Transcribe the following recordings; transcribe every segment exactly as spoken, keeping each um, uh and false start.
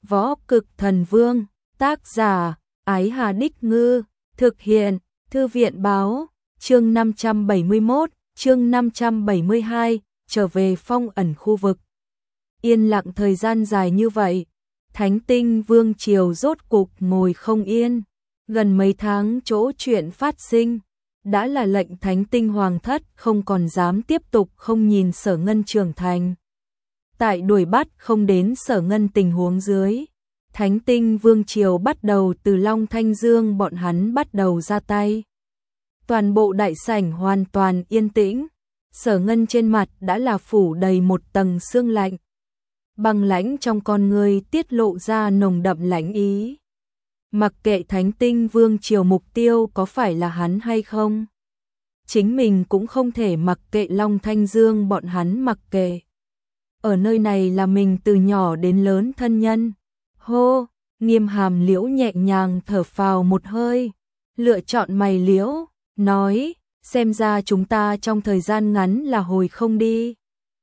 Võ Cực Thần Vương, tác giả, Ái Hà Đích Ngư, thực hiện, Thư viện Báo, chương năm trăm bảy mươi mốt, chương năm trăm bảy mươi hai, trở về phong ẩn khu vực. Yên lặng thời gian dài như vậy, Thánh Tinh Vương Triều rốt cục ngồi không yên, gần mấy tháng chỗ chuyện phát sinh, đã là lệnh Thánh Tinh Hoàng thất không còn dám tiếp tục không nhìn Sở Ngân trưởng thành. Tại đuổi bắt không đến Sở Ngân tình huống dưới, Thánh Tinh Vương Triều bắt đầu từ Long Thanh Dương bọn hắn bắt đầu ra tay. Toàn bộ đại sảnh hoàn toàn yên tĩnh, Sở Ngân trên mặt đã là phủ đầy một tầng sương lạnh. Băng lãnh trong con người tiết lộ ra nồng đậm lãnh ý. Mặc kệ Thánh Tinh Vương Triều mục tiêu có phải là hắn hay không, chính mình cũng không thể mặc kệ Long Thanh Dương bọn hắn mặc kệ. Ở nơi này là mình từ nhỏ đến lớn thân nhân. Hô, Nghiêm Hàm Liễu nhẹ nhàng thở phào một hơi, lựa chọn mày liễu, nói, xem ra chúng ta trong thời gian ngắn là hồi không đi.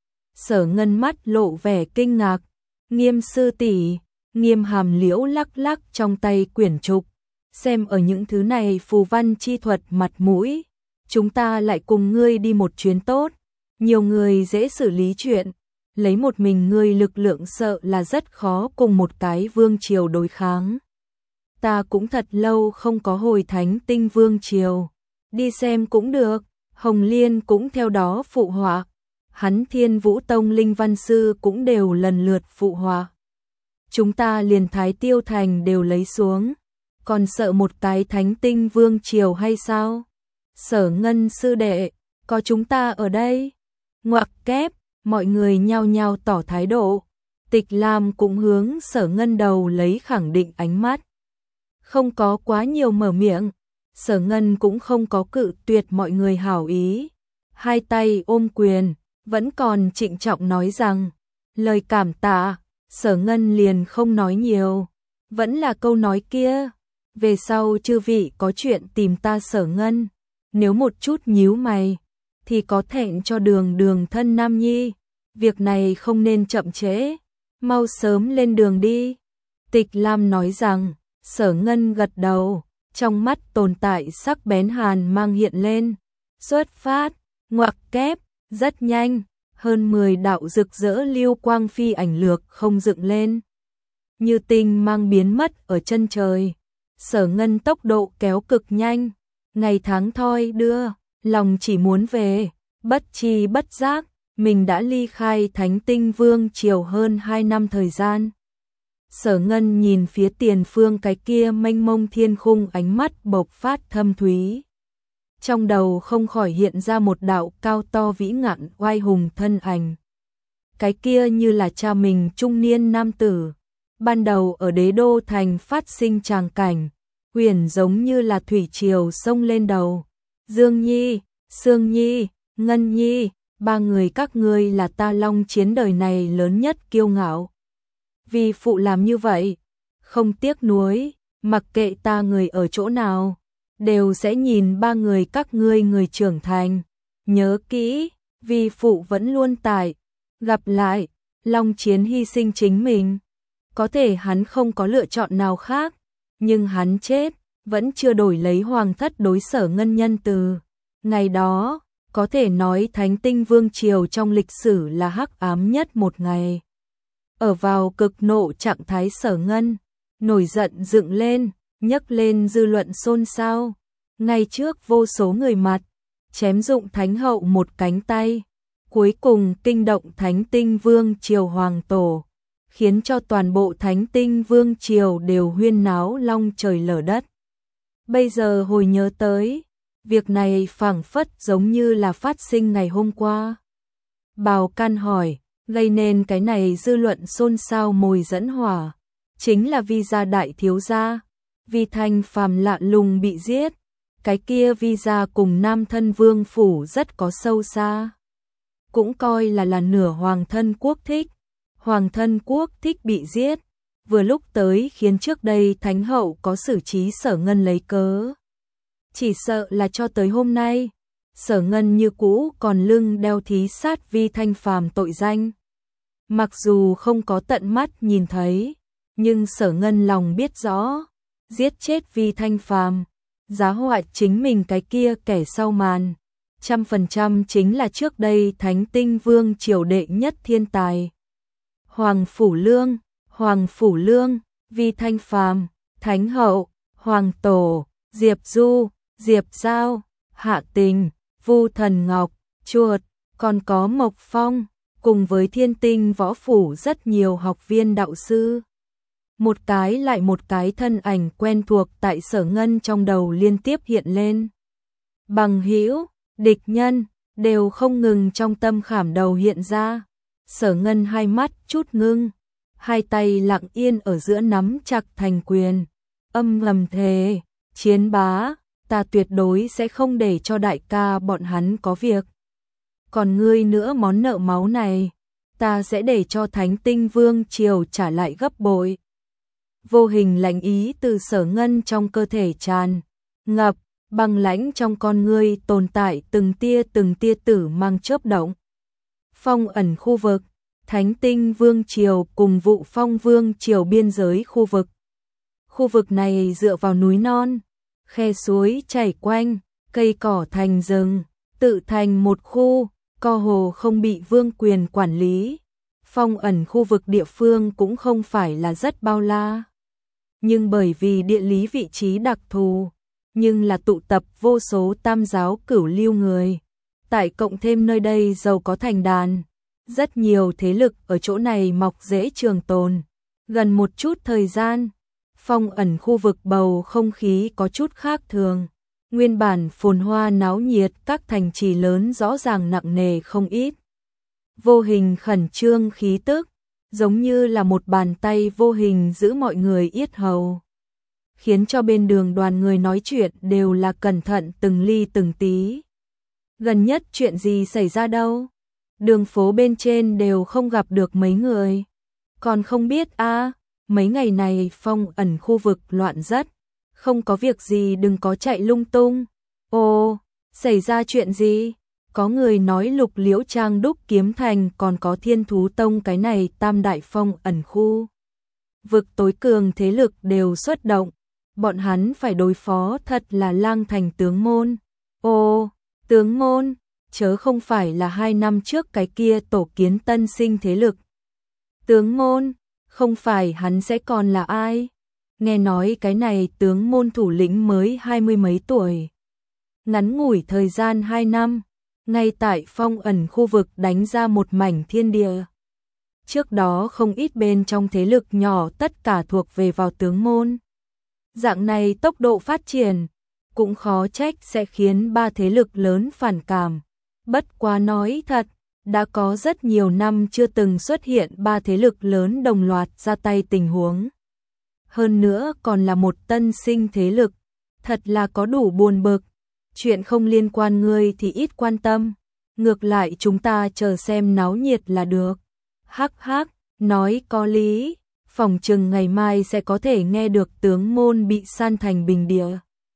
Sở Ngân mắt lộ vẻ kinh ngạc, Nghiêm sư tỷ. Nghiêm Hàm Liễu lắc lắc trong tay quyển trục, xem ở những thứ này phù văn chi thuật mặt mũi, chúng ta lại cùng ngươi đi một chuyến tốt, nhiều người dễ xử lý chuyện, lấy một mình ngươi lực lượng sợ là rất khó cùng một cái vương triều đối kháng. Ta cũng thật lâu không có hồi Thánh Tinh Vương Triều, đi xem cũng được. Hồng Liên cũng theo đó phụ họa, hắn Thiên Vũ Tông Linh Văn Sư cũng đều lần lượt phụ họa. Chúng ta liền Thái Tiêu Thành đều lấy xuống, còn sợ một cái Thánh Tinh Vương Triều hay sao? Sở Ngân sư đệ, có chúng ta ở đây. Ngoặc kép, mọi người nhao nhao tỏ thái độ. Tịch Lam cũng hướng Sở Ngân đầu lấy khẳng định ánh mắt. Không có quá nhiều mở miệng, Sở Ngân cũng không có cự tuyệt mọi người hảo ý. Hai tay ôm quyền, vẫn còn trịnh trọng nói rằng, lời cảm tạ. Sở Ngân liền không nói nhiều, vẫn là câu nói kia, về sau chư vị có chuyện tìm ta Sở Ngân, nếu một chút nhíu mày, thì có thẹn cho đường đường thân nam nhi, việc này không nên chậm trễ, mau sớm lên đường đi. Tịch Lam nói rằng, Sở Ngân gật đầu, trong mắt tồn tại sắc bén hàn mang hiện lên, xuất phát, ngoặc kép, rất nhanh. Hơn mười đạo rực rỡ lưu quang phi ảnh lược không dựng lên, như tinh mang biến mất ở chân trời. Sở Ngân tốc độ kéo cực nhanh, ngày tháng thoi đưa, lòng chỉ muốn về, bất chi bất giác, mình đã ly khai Thánh Tinh Vương Triều hơn hai năm thời gian. Sở Ngân nhìn phía tiền phương cái kia mênh mông thiên khung, ánh mắt bộc phát thâm thúy. Trong đầu không khỏi hiện ra một đạo cao to vĩ ngạn oai hùng thân ảnh. Cái kia như là cha mình trung niên nam tử, ban đầu ở Đế Đô Thành phát sinh tràng cảnh, huyền giống như là thủy triều sông lên đầu. Dương Nhi, Sương Nhi, Ngân Nhi, ba người các ngươi là ta Long Chiến đời này lớn nhất kiêu ngạo. Vì phụ làm như vậy, không tiếc nuối, mặc kệ ta người ở chỗ nào, đều sẽ nhìn ba người các ngươi người trưởng thành. Nhớ kỹ, vì phụ vẫn luôn tại. Gặp lại, Long Chiến hy sinh chính mình. Có thể hắn không có lựa chọn nào khác, nhưng hắn chết, vẫn chưa đổi lấy hoàng thất đối Sở Ngân nhân từ. Ngày đó, có thể nói Thánh Tinh Vương Triều trong lịch sử là hắc ám nhất một ngày. Ở vào cực nộ trạng thái Sở Ngân, nổi giận dựng lên, nhấc lên dư luận xôn xao. Ngay trước vô số người mặt, chém dụng Thánh Hậu một cánh tay, cuối cùng kinh động Thánh Tinh Vương Triều Hoàng Tổ, khiến cho toàn bộ Thánh Tinh Vương Triều đều huyên náo long trời lở đất. Bây giờ hồi nhớ tới, việc này phảng phất giống như là phát sinh ngày hôm qua. Bào Can hỏi, gây nên cái này dư luận xôn xao mồi dẫn hỏa, chính là Vi gia đại thiếu gia, Vi Thanh Phàm lạ lùng bị giết. Cái kia Vi gia cùng Nam Thân Vương phủ rất có sâu xa, cũng coi là là nửa hoàng thân quốc thích. Hoàng thân quốc thích bị giết, vừa lúc tới khiến trước đây Thánh Hậu có xử trí Sở Ngân lấy cớ. Chỉ sợ là cho tới hôm nay, Sở Ngân như cũ còn lưng đeo thí sát Vi Thanh Phàm tội danh. Mặc dù không có tận mắt nhìn thấy, Nhưng Sở Ngân lòng biết rõ, giết chết Vi Thanh Phàm, giá họa chính mình cái kia kẻ sau màn, trăm phần trăm chính là trước đây Thánh Tinh Vương triều đệ nhất thiên tài. Hoàng Phủ Lương, Hoàng Phủ Lương, Vi Thanh Phàm, Thánh Hậu, Hoàng Tổ, Diệp Du, Diệp Giao, Hạ Tình, Vu Thần Ngọc, Chuột, còn có Mộc Phong, cùng với Thiên Tinh Võ Phủ rất nhiều học viên đạo sư. Một cái lại một cái thân ảnh quen thuộc tại Sở Ngân trong đầu liên tiếp hiện lên. Bằng hữu, địch nhân, đều không ngừng trong tâm khảm đầu hiện ra. Sở Ngân hai mắt chút ngưng, hai tay lặng yên ở giữa nắm chặt thành quyền, âm ngầm thề, chiến bá, ta tuyệt đối sẽ không để cho đại ca bọn hắn có việc. Còn ngươi nữa, món nợ máu này, ta sẽ để cho Thánh Tinh Vương triều trả lại gấp bội. Vô hình lãnh ý từ Sở Ngân trong cơ thể tràn ngập, băng lãnh trong con ngươi tồn tại từng tia từng tia tử mang chớp động. Phong ẩn khu vực, Thánh Tinh Vương triều cùng Vụ Phong Vương triều biên giới khu vực. Khu vực này dựa vào núi non, khe suối chảy quanh, cây cỏ thành rừng, tự thành một khu, co hồ không bị vương quyền quản lý. Phong ẩn khu vực địa phương cũng không phải là rất bao la, nhưng bởi vì địa lý vị trí đặc thù, nhưng là tụ tập vô số tam giáo cửu lưu người. Tại cộng thêm nơi đây giàu có thành đàn, rất nhiều thế lực ở chỗ này mọc rễ trường tồn. Gần một chút thời gian, phong ẩn khu vực bầu không khí có chút khác thường. Nguyên bản phồn hoa náo nhiệt các thành trì lớn rõ ràng nặng nề không ít. Vô hình khẩn trương khí tức, giống như là một bàn tay vô hình giữ mọi người yết hầu, khiến cho bên đường đoàn người nói chuyện đều là cẩn thận từng ly từng tí. Gần nhất chuyện gì xảy ra đâu? Đường phố bên trên đều không gặp được mấy người. Còn không biết a, à, mấy ngày này phong ẩn khu vực loạn rất, không có việc gì đừng có chạy lung tung. Ồ, xảy ra chuyện gì? Có người nói Lục Liễu Trang đúc kiếm thành còn có Thiên Thú Tông cái này tam đại phong ẩn khu vực tối cường thế lực đều xuất động, bọn hắn phải đối phó thật là Lang Thành tướng môn. Ồ, tướng môn, chớ không phải là hai năm trước cái kia tổ kiến tân sinh thế lực. Tướng môn, không phải hắn sẽ còn là ai? Nghe nói cái này tướng môn thủ lĩnh mới hai mươi mấy tuổi. Ngắn ngủi thời gian hai năm, ngay tại phong ẩn khu vực đánh ra một mảnh thiên địa. Trước đó không ít bên trong thế lực nhỏ tất cả thuộc về vào tướng môn. Dạng này tốc độ phát triển, cũng khó trách sẽ khiến ba thế lực lớn phản cảm. Bất quá nói thật, đã có rất nhiều năm chưa từng xuất hiện ba thế lực lớn đồng loạt ra tay tình huống. Hơn nữa còn là một tân sinh thế lực, thật là có đủ buồn bực. Chuyện không liên quan ngươi thì ít quan tâm, ngược lại chúng ta chờ xem náo nhiệt là được. Hắc hắc, nói có lý, phòng chừng ngày mai sẽ có thể nghe được tướng môn bị san thành bình địa.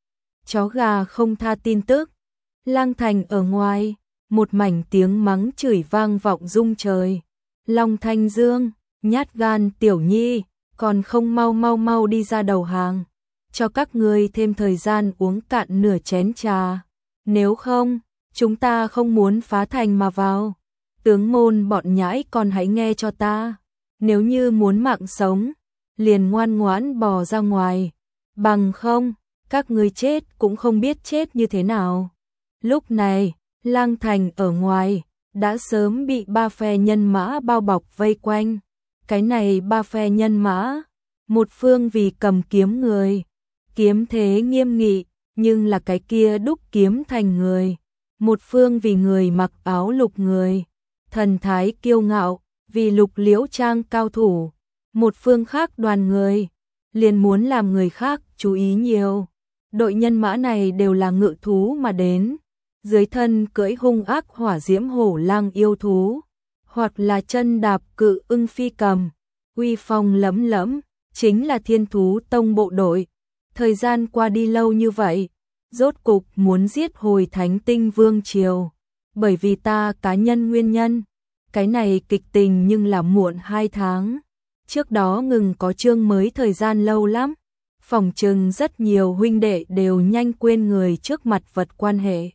Chó gà không tha tin tức. Lang Thành ở ngoài, một mảnh tiếng mắng chửi vang vọng rung trời. Long Thanh Dương, nhát gan tiểu nhi, còn không mau mau mau đi ra đầu hàng, cho các ngươi thêm thời gian uống cạn nửa chén trà. Nếu không, chúng ta không muốn phá thành mà vào. Tướng môn bọn nhãi con hãy nghe cho ta. Nếu như muốn mạng sống, liền ngoan ngoãn bò ra ngoài. Bằng không, các ngươi chết cũng không biết chết như thế nào. Lúc này, Lang Thành ở ngoài, đã sớm bị ba phe nhân mã bao bọc vây quanh. Cái này ba phe nhân mã, một phương vì cầm kiếm người, kiếm thế nghiêm nghị, nhưng là cái kia đúc kiếm thành người. Một phương vì người mặc áo lục người, thần thái kiêu ngạo, vì Lục Liễu Trang cao thủ. Một phương khác đoàn người, liền muốn làm người khác chú ý nhiều. Đội nhân mã này đều là ngự thú mà đến, dưới thân cưỡi hung ác hỏa diễm hổ lang yêu thú, hoặc là chân đạp cự ưng phi cầm, uy phong lẫm lẫm, chính là Thiên Thú Tông bộ đội. Thời gian qua đi lâu như vậy, rốt cục muốn giết hồi Thánh Tinh Vương triều, bởi vì ta cá nhân nguyên nhân, cái này kịch tình nhưng là muộn hai tháng. trước đó ngừng có chương mới thời gian lâu lắm, phỏng chừng rất nhiều huynh đệ đều nhanh quên người trước mặt vật quan hệ.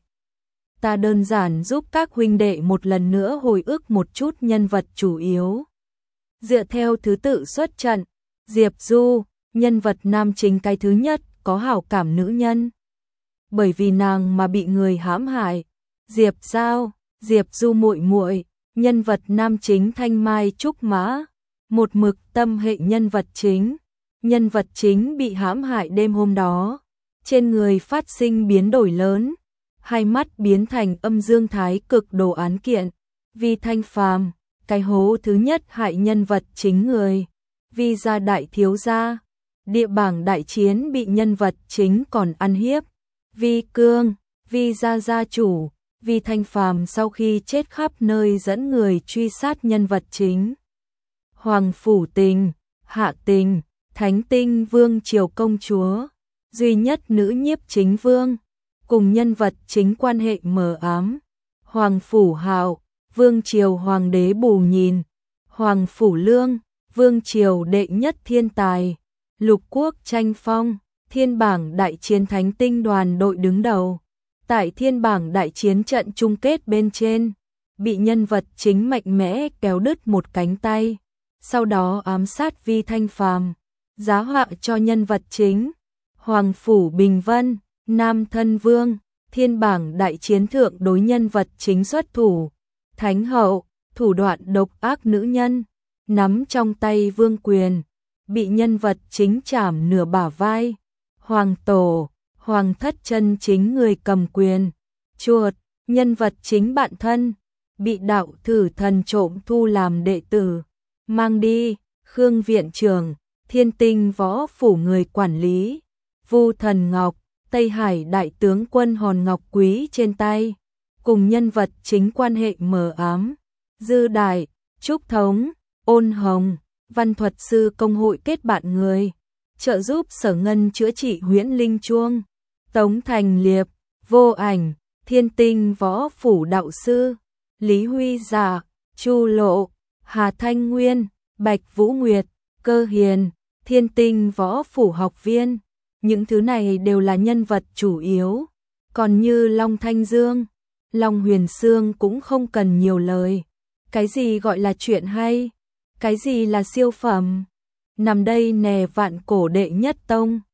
Ta đơn giản giúp các huynh đệ một lần nữa hồi ức một chút nhân vật chủ yếu. Dựa theo thứ tự xuất trận, Diệp Du, nhân vật nam chính cái thứ nhất, có hảo cảm nữ nhân. Bởi vì nàng mà bị người hãm hại. Diệp Giao, Diệp Du muội muội, nhân vật nam chính Thanh Mai Trúc Mã, một mực tâm hệ nhân vật chính. Nhân vật chính bị hãm hại đêm hôm đó, trên người phát sinh biến đổi lớn, hai mắt biến thành âm dương thái cực đồ án kiện. Vi Thanh Phàm, cái hố thứ nhất hại nhân vật chính người. Vi gia đại thiếu gia, địa bảng đại chiến bị nhân vật chính còn ăn hiếp. Vi Cương, Vi gia gia chủ, Vi Thanh Phàm sau khi chết khắp nơi dẫn người truy sát nhân vật chính. Hoàng Phủ Tình, Hạ Tình, Thánh Tinh Vương Triều công chúa, duy nhất nữ nhiếp chính vương, cùng nhân vật chính quan hệ mờ ám. Hoàng Phủ Hạo, Vương Triều Hoàng đế Bù Nhìn, Hoàng Phủ Lương, Vương Triều đệ nhất thiên tài, Lục Quốc Tranh Phong, thiên bảng đại chiến Thánh Tinh đoàn đội đứng đầu. Tại thiên bảng đại chiến trận chung kết bên trên, bị nhân vật chính mạnh mẽ kéo đứt một cánh tay, sau đó ám sát Vi Thanh Phàm, giá họa cho nhân vật chính. Hoàng Phủ Bình Vân, Nam Thân Vương, thiên bảng đại chiến thượng đối nhân vật chính xuất thủ. Thánh Hậu, thủ đoạn độc ác nữ nhân, nắm trong tay vương quyền, bị nhân vật chính chảm nửa bả vai. Hoàng Tổ, Hoàng thất chân chính người cầm quyền. Chuột, nhân vật chính bạn thân, bị đạo thử thần trộm thu làm đệ tử, mang đi. Khương viện trưởng, Thiên Tinh võ phủ người quản lý. Vu Thần Ngọc, Tây Hải đại tướng quân hòn ngọc quý trên tay, cùng nhân vật chính quan hệ mờ ám. Dư Đại, Trúc Thống, Ôn Hồng, văn thuật sư công hội kết bạn người, trợ giúp Sở Ngân chữa trị huyễn linh chuông. Tống Thành Liệp, Vô Ảnh, Thiên Tinh võ phủ đạo sư. Lý Huy Dạ, Chu Lộ, Hà Thanh Nguyên, Bạch Vũ Nguyệt, Cơ Hiền, Thiên Tinh võ phủ học viên. Những thứ này đều là nhân vật chủ yếu. Còn như Long Thanh Dương, Long Huyền Sương cũng không cần nhiều lời. Cái gì gọi là chuyện hay? Cái gì là siêu phẩm? Nằm đây nè vạn cổ đệ nhất tông.